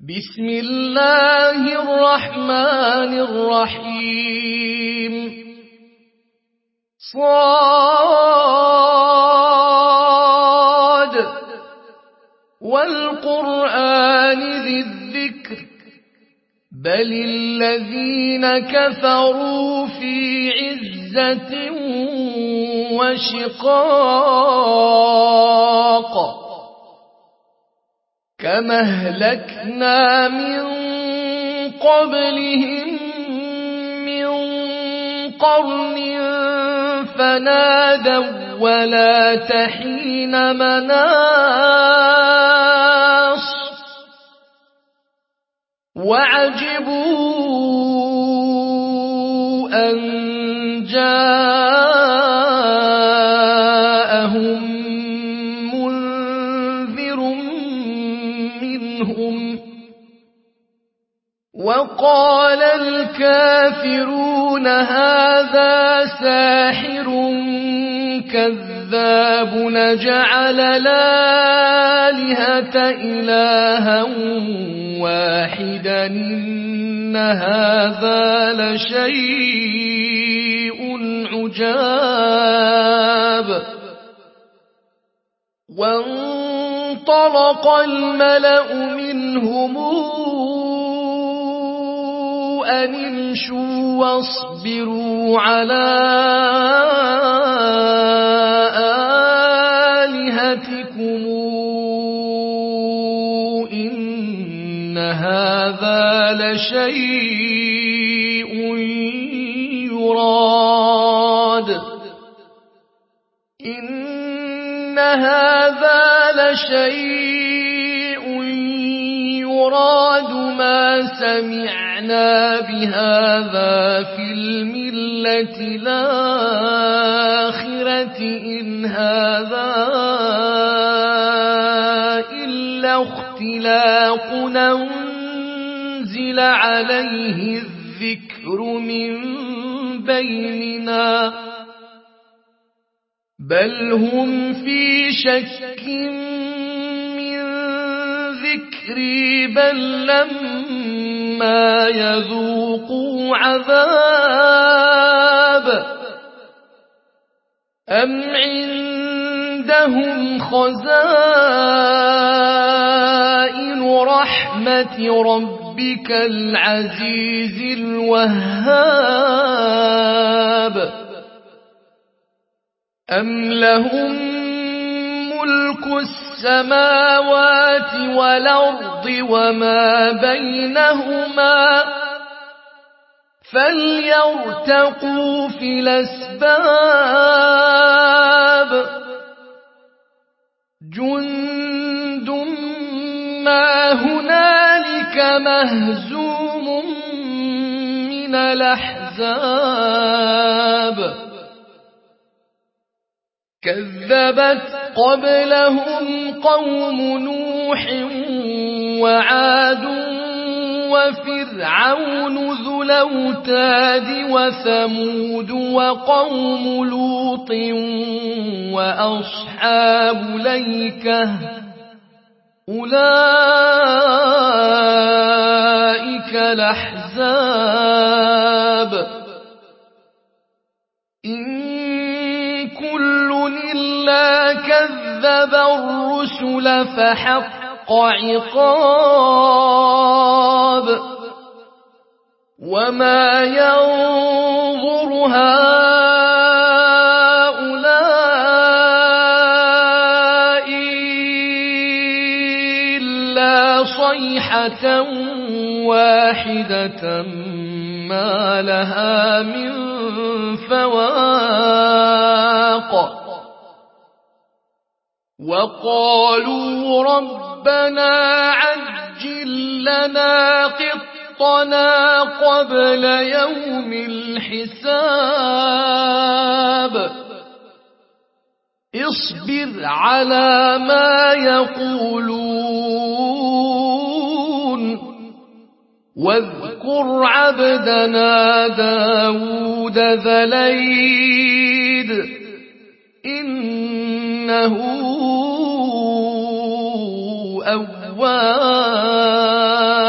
بسم الله الرحمن الرحيم صاد والقرآن ذي الذكر بل الذين كفروا في عزة وشقاق كما أهلكنا من قبلهم من قرن فنادوا ولا تحين مناص وعجبوا أن جاءهم منذر منهم وقال الكافرون هذا ساحر كذاب نجعل الآلهة إلها واحدا إن هذا لشيء عجاب وانطلق الملأ منهم أن امشوا واصبروا على آلهتكم إن هذا لشيء يراد إن هذا لشيء يراد ما سمعنا بهذا في الملة الآخرة إن هذا إلا اختلاق أنزل عليه الذكر من بيننا بل هم في شك من ذكري بل لما يذوقوا عذاب أم عندهم خزائن رحمة ربك العزيز الوهاب أم لهم ملك السماوات والأرض وما بينهما فليرتقوا في الأسباب جند ما هنالك مهزوم من الأحزاب كذبت قبلهم قوم نوح وعاد وفرعون ذو الأوتاد وثمود وقوم لوط وأصحاب الأيكة أولئك الأحزاب إن كل إلا كذب الرسل فحق عقاب وما ينظر هؤلاء إلا صيحة واحدة ما لها من فواق وقالوا ربنا عجل لنا قطنا قبل يوم الحساب اصبر على ما يقولون واذكر عبدنا داود ذا الأيد إنه أواب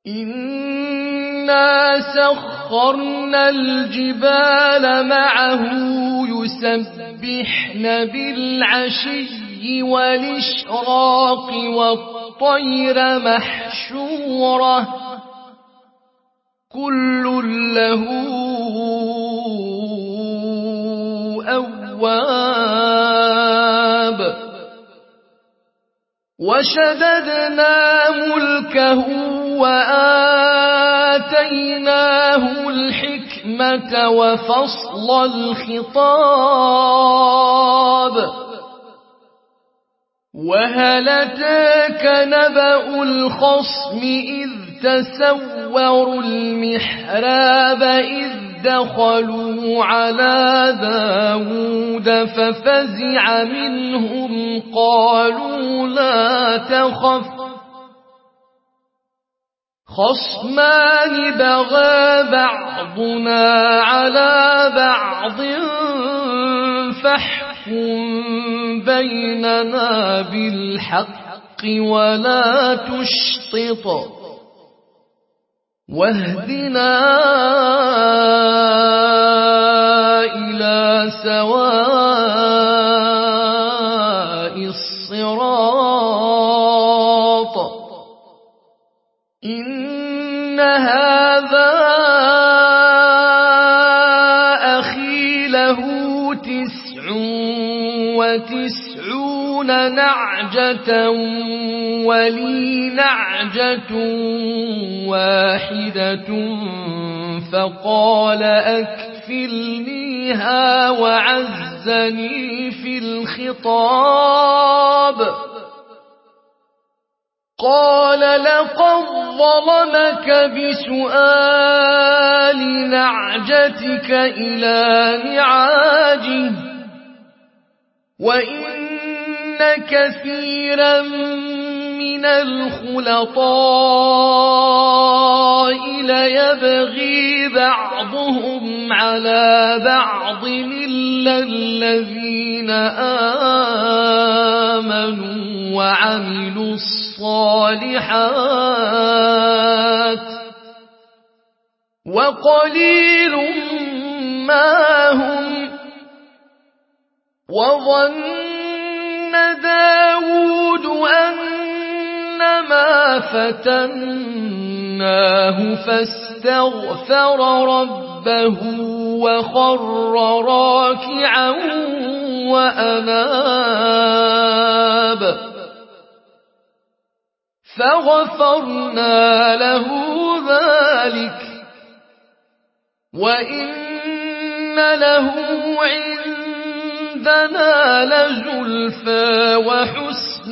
إنا سخرنا الجبال معه يسبحن بالعشي والإشراق والطير محشورة كل له أواب وشددنا ملكه وآتيناه الحكمة وفصل الخطاب وهل أتاك نبأ الخصم إذ تسوروا المحراب إذ دخلوا على داود ففزع منهم قالوا لا تخف خصمان بغى بعضنا على بعض فاحكم بيننا بالحق ولا تشطط واهدنا إلى سواء الصراط إن هذا أخي له 99 نعجة ولي نعجة واحدة فقال أكفلنيها وعزني في الخطاب قال لقد ظلمك بسؤال نعجتك إلى نعاجه وإن كثيرا من الخلطاء ليبغي بعضهم على بعض إلا الذين آمنوا وعملوا الصالحات وقليل ما هم وظن داود أنما فتناه فاستغفر ربه وخر راكعا وأناب فغفرنا له ذلك وإن له عندنا لزلفى وحسن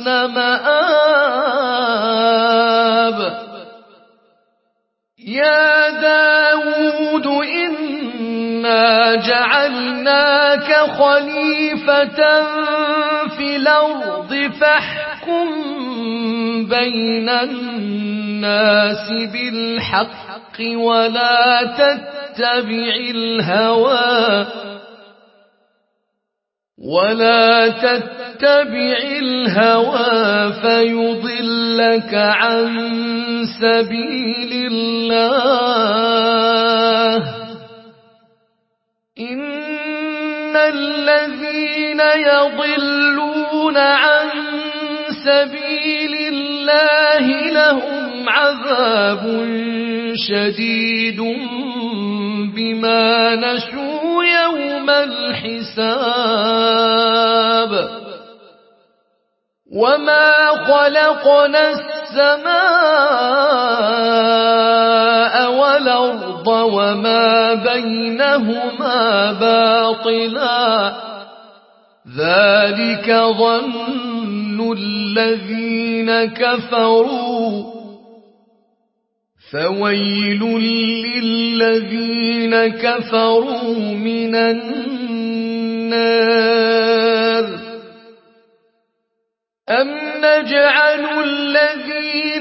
مآب يا داود إنا جعلناك خليفة في الأرض فاحكم بين الناس بالحق ولا تتبع الهوى فيضلك عن سبيل الله إن الذين يضلون عن سبيل الله لهم عذاب شديد بما نسوا يوم الحساب وما خلقنا السماء والأرض وما بينهما باطلا ذلك ظن الذين كفروا فويل للذين كفروا من النار أم نجعل الذين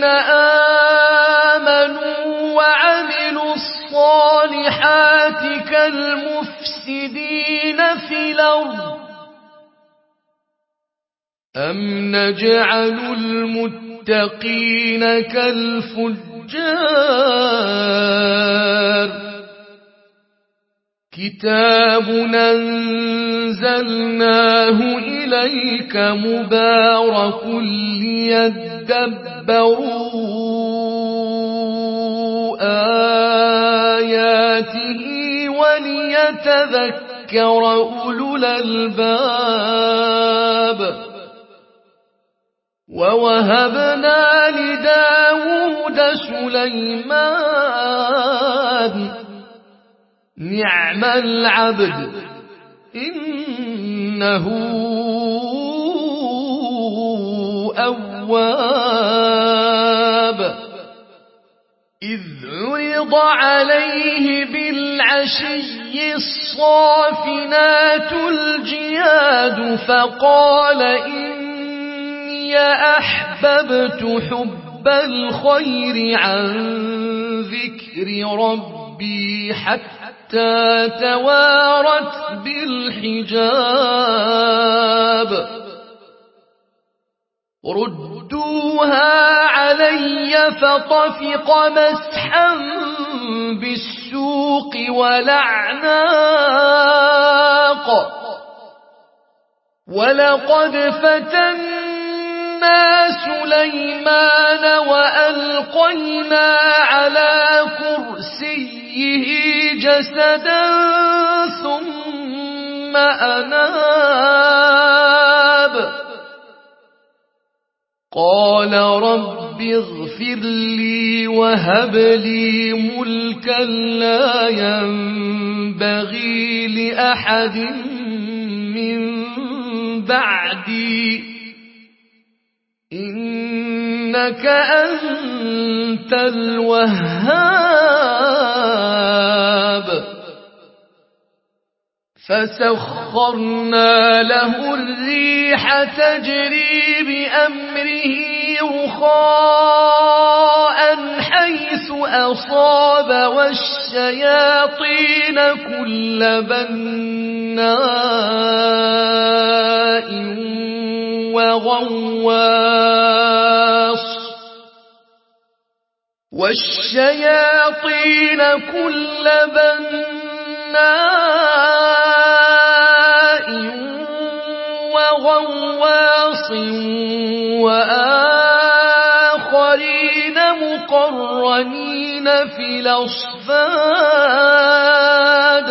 آمنوا وعملوا الصالحات كالمفسدين في الأرض أم نجعل المتقين كالفجار الفجار كتاب أنزلناه إليك مبارك ليدبروا آياته وليتذكر أولو الألباب ووهبنا لداود سليمان نعم العبد إنه أواب إذ عرض عليه بالعشي الصافنات الجياد فقال إني أحببت حب الخير عن ذكر ربي حتى توارت بالحجاب ردوها علي فطفق مسحا بالسوق ولعناق ولقد فتنا سليمان وألقينا على كرسيه جسدا ثم أناب قال رب اغفر لي وهب لي ملكا لا ينبغي لأحد من بعدي إنك أنت الوهاب فسخرنا له الريح تجري بأمره رخاء حيث أصاب والشياطين كل بناء وغواص وآخرين مقرنين في الأصفاد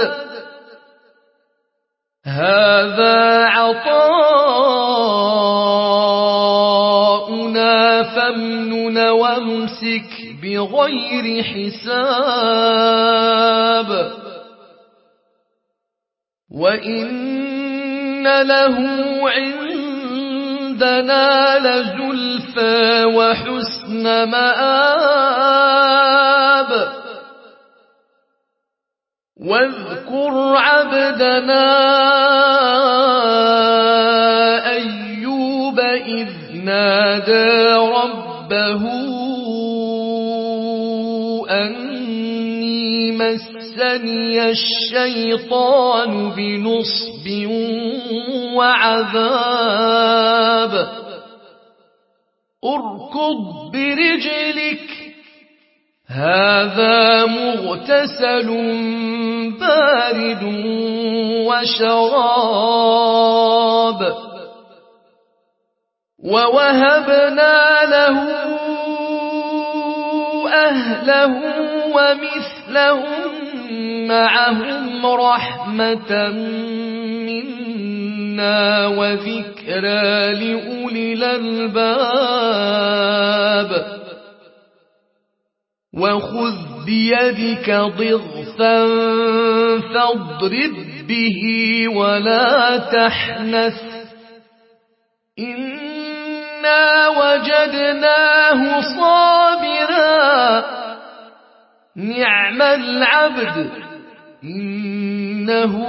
هذا عطاؤنا فامنن وامسك بغير حساب وإن له عندنا لزلفى وحسن مآب واذكر عبدنا أيوب إذ نادى ربه أني مسني الشيطان بنصب وعذاب اركض برجلك هذا مغتسل بارد وشراب ووهبنا له أهله ومثلهم معهم رحمة منا وذكرى لأولي الألباب وخذ بيدك ضغثا فاضرب به ولا تحنث إنا وجدناه صابرا نعم العبد إنه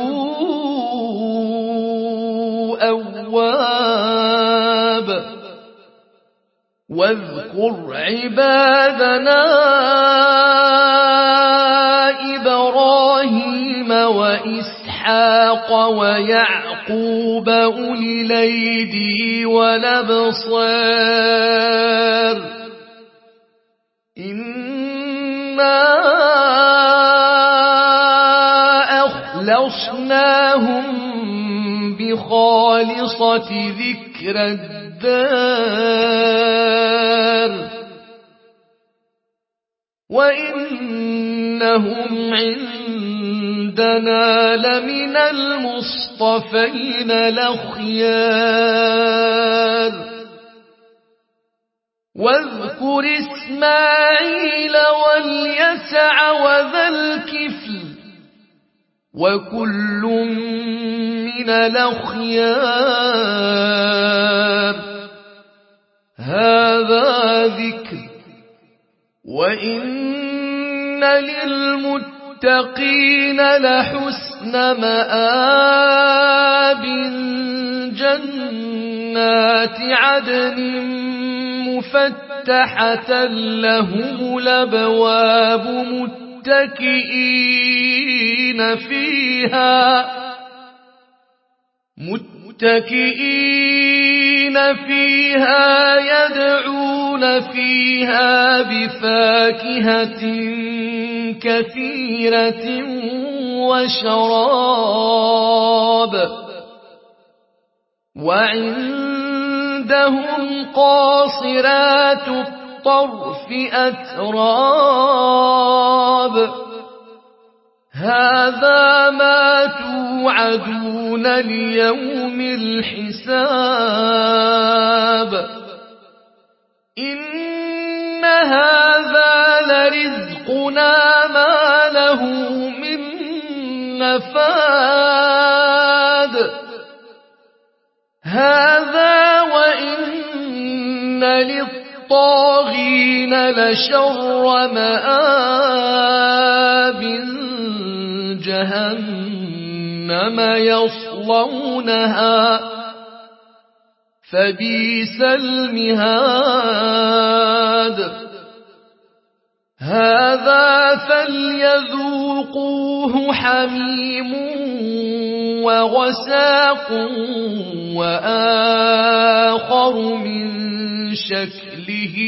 أواب واذكر عبادنا إبراهيم وإسحاق ويعقوب أولي الأيدي والأبصار إنا أخلصناهم بخالصة ذكر الدار وإنهم عندنا لمن المصطفين الأخيار واذكر إسماعيل واليسع وذا الكفل وكل من الأخيار هذا ذكر وإن للمتقين لحسن مآب جنات عدن مفتحة لهم الأبواب متكئين فيها يدعون فيها بفاكهة كثيرة وشراب وعندهم قاصرات الطرف أتراب هذا ما توعدون ليوم الحساب إن هذا لرزقنا ما له من نفاد هذا وإن للطاغين لشر مآب جهنم يصلونها فبئس المهاد هذا فليذوقوه حميم وغساق وآخر من شكله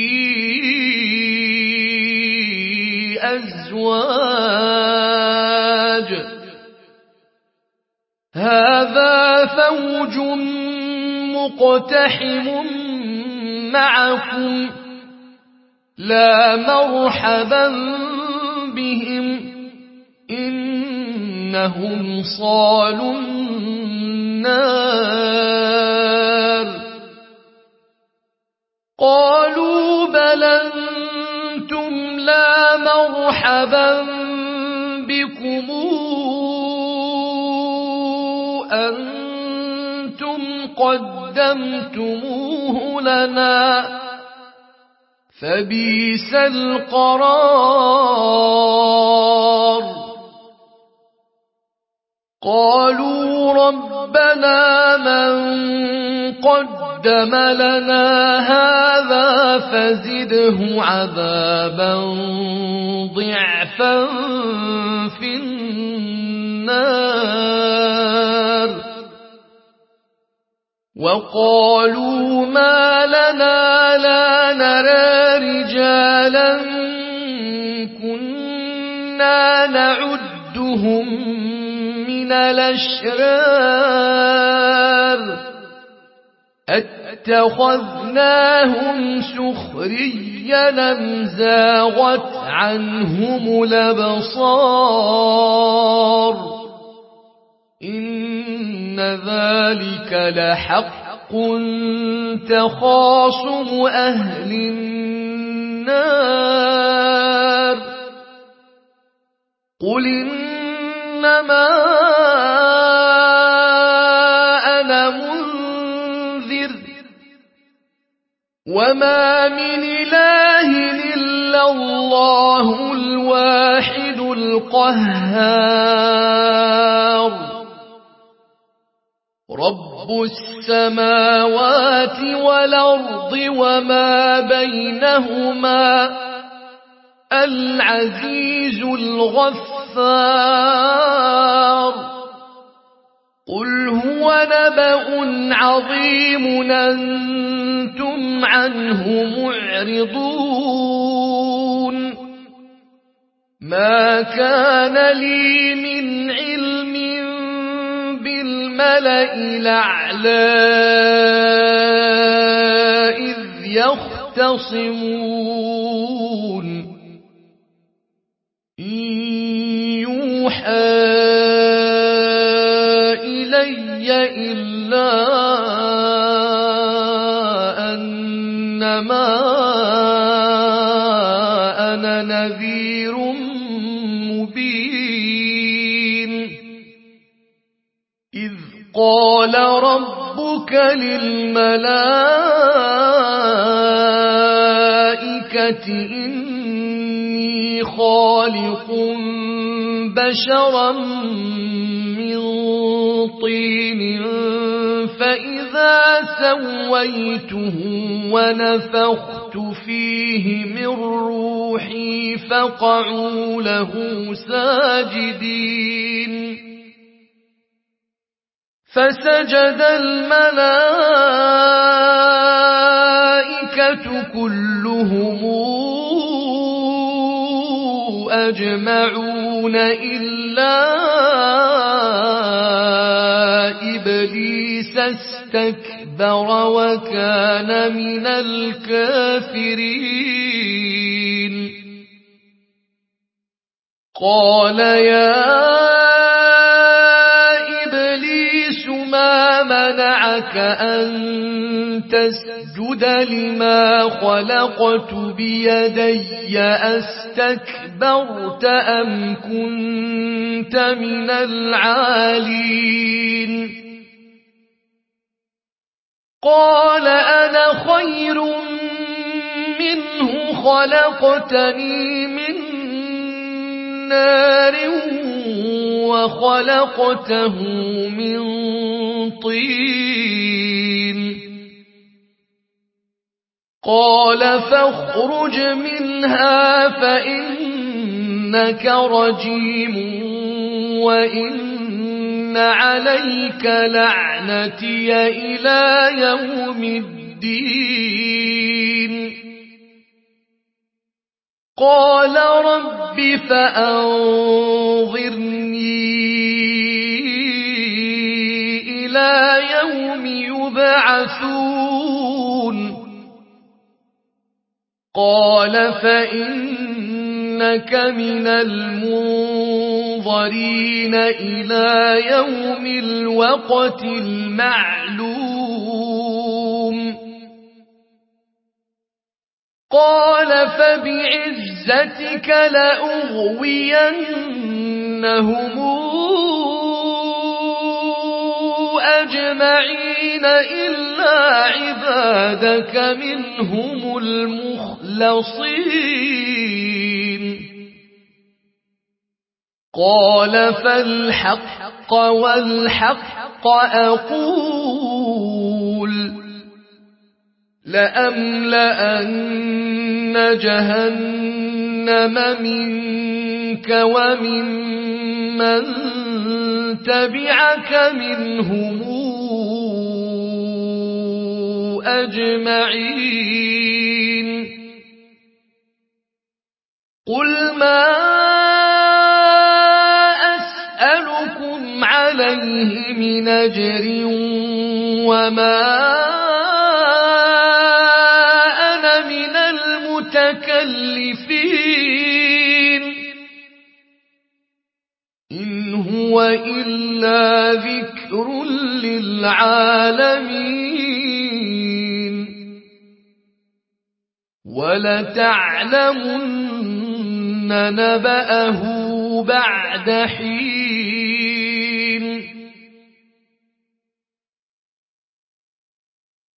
أزواج هذا فوج مقتحم معكم لا مرحبا بهم إنهم صالوا النار قالوا بل أنتم لا مرحبا بكم أنتم قدمتموه لنا فبئس القرار قالوا ربنا من قدم لنا هذا فزده عذابا ضعفا في النار وقالوا ما لنا لا نرى رجالا كنا نعدهم من الأشرار اتخذناهم سخريا أم زاغت عنهم الأبصار إن ذلك لحق تخاصم أهل النار قل إنما أنا منذر وما من إله إلا الله الواحد القهار رب السماوات والأرض وما بينهما العزيز الغفار قل هو نبأ عظيم أنتم عنه معرضون ما كان لي من علم بالملأ الأعلى إذ يختصمون إن يوحى إلي إلا أنما أنا نذير مبين إذ قال ربك للملائكة إني خالق بشرا من طين فإذا سويته ونفخت فيه من روحي فقعوا له ساجدين فسجد الملائكة كلهم أجمعون إلا إبليس استكبر وكان من الكافرين قال يا إبليس ما منعك أن تسجد لما خلقت بيدي أستكبرت أم كنت من العالين قال أنا خير منه خلقتني من نار وخلقته من طين قال فاخرج منها فإنك رجيم وإن عليك لعنتي إلى يوم الدين قال رب فأنظرني إلى يوم يبعثون قال فإنك من المنظرين إلى يوم الوقت المعلوم قال فبعزتك لأغوينهم أجمعين إلا عبادك منهم المخلصين قال فالحق والحق أقول لأملأن جهنم منك وممن تبعك منهم أجمعين قل ما أسألكم عليه من أجر وما المتكلفين إن هو إلا ذكر للعالمين ولتعلمن نبأه بعد حين